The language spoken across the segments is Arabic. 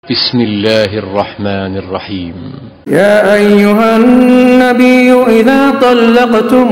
بسم الله الرحمن الرحيم. يا أيها النبي إذا طلقتم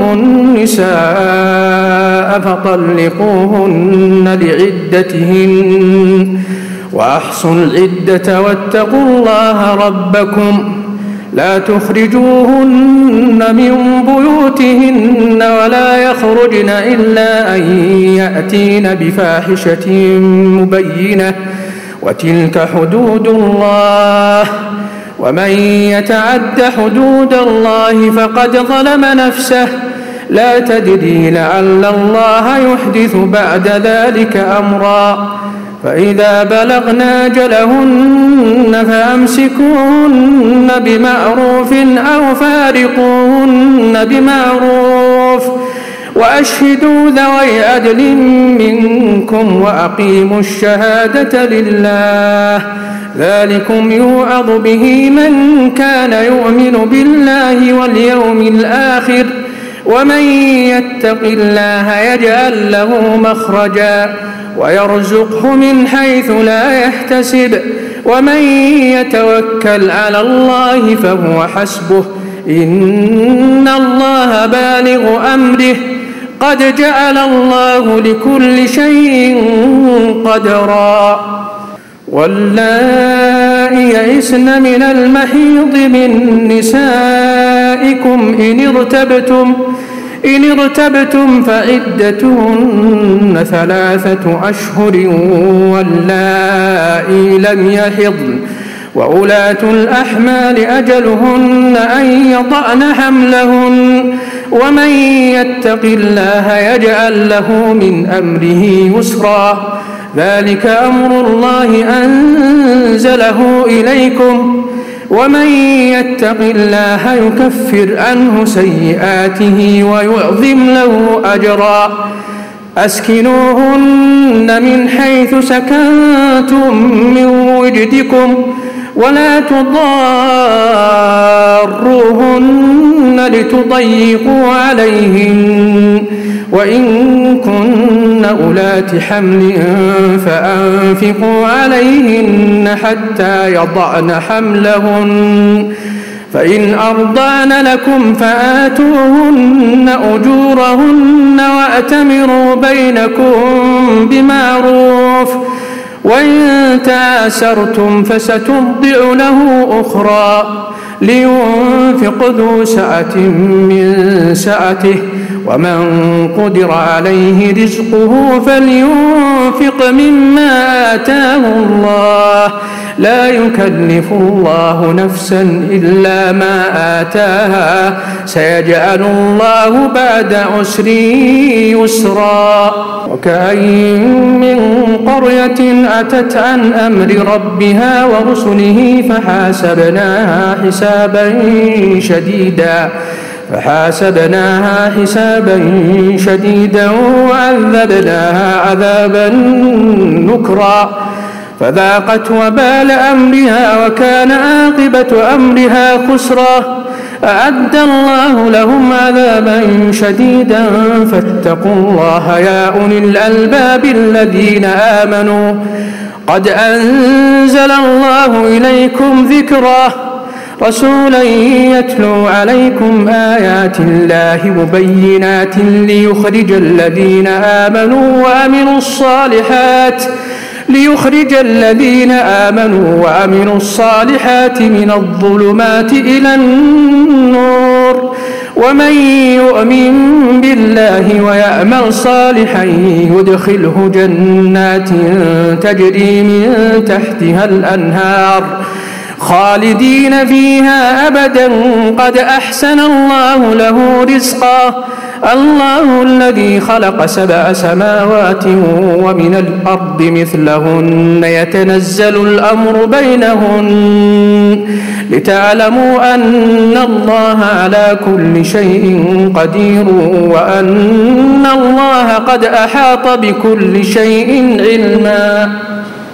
النساء فطلقوهن لعدتهن وأحصوا العدة واتقوا الله ربكم لا تخرجوهن من بيوتهن ولا يخرجن إلا أن يأتين بفاحشة مبينة وتلك حدود الله ومن يتعد حدود الله فقد ظلم نفسه لا تدري لعل الله يحدث بعد ذلك أمرا فإذا بلغن أجلهن فأمسكوهن بمعروف أو فارقوهن بمعروف وأشهدوا ذوي عدل منكم وأقيموا الشهادة لله ذلكم يوعظ به من كان يؤمن بالله واليوم الآخر ومن يتق الله يجعل له مخرجا ويرزقه من حيث لا يحتسب ومن يتوكل على الله فهو حسبه إن الله بالغ أمره قد جعل الله لكل شيء قدرا واللائي يئسن من المحيض من نسائكم إن ارتبتم فعدتهن 3 أشهر واللائي لم يحضن وأولاة الأحمال أجلهن أن يضعن حملهن ومن يتق الله يجعل له من أمره يسرا ذلك أمر الله أنزله إليكم ومن يتق الله يكفر عنه سيئاته ويعظم له أجرا أسكنوهن من حيث سكنتم من وجدكم ولا تضاروهن لتضيقوا عليهن وإن كن أولات حمل فأنفقوا عليهن حتى يضعن حملهن فإن أرضعن لكم فآتوهن أجورهن وأتمروا بينكم بمعروف وإن تعاسرتم فسترضع له أخرى لينفق ذو سعة من سعته ومن قدر عليه رزقه فلينفق مما آتاه الله لا يكلف الله نفسا إلا ما آتاها سيجعل الله بعد عسر يسرا وكأين من قرية أتت عن أمر ربها ورسله فحاسبناها حسابا شديدا وعذبناها عذابا نكرا فذاقت وبال أمرها وكان عاقبة أمرها خسرا أعد الله لهم عذابا شديدا فاتقوا الله يا أولي الألباب الذين آمنوا قد أنزل الله إليكم ذكرا رسولا يتلو عليكم آيات الله مبينات ليخرج الذين آمنوا وعملوا الصالحات من الظلمات إلى النور ومن يؤمن بالله ويعمل صالحا يدخله جنات تجري من تحتها الأنهار خالدين فيها أبدا قد أحسن الله له رزقا الله الذي خلق 7 سماوات ومن الأرض مثلهن يتنزل الأمر بينهن لتعلموا أن الله على كل شيء قدير وأن الله قد أحاط بكل شيء علما.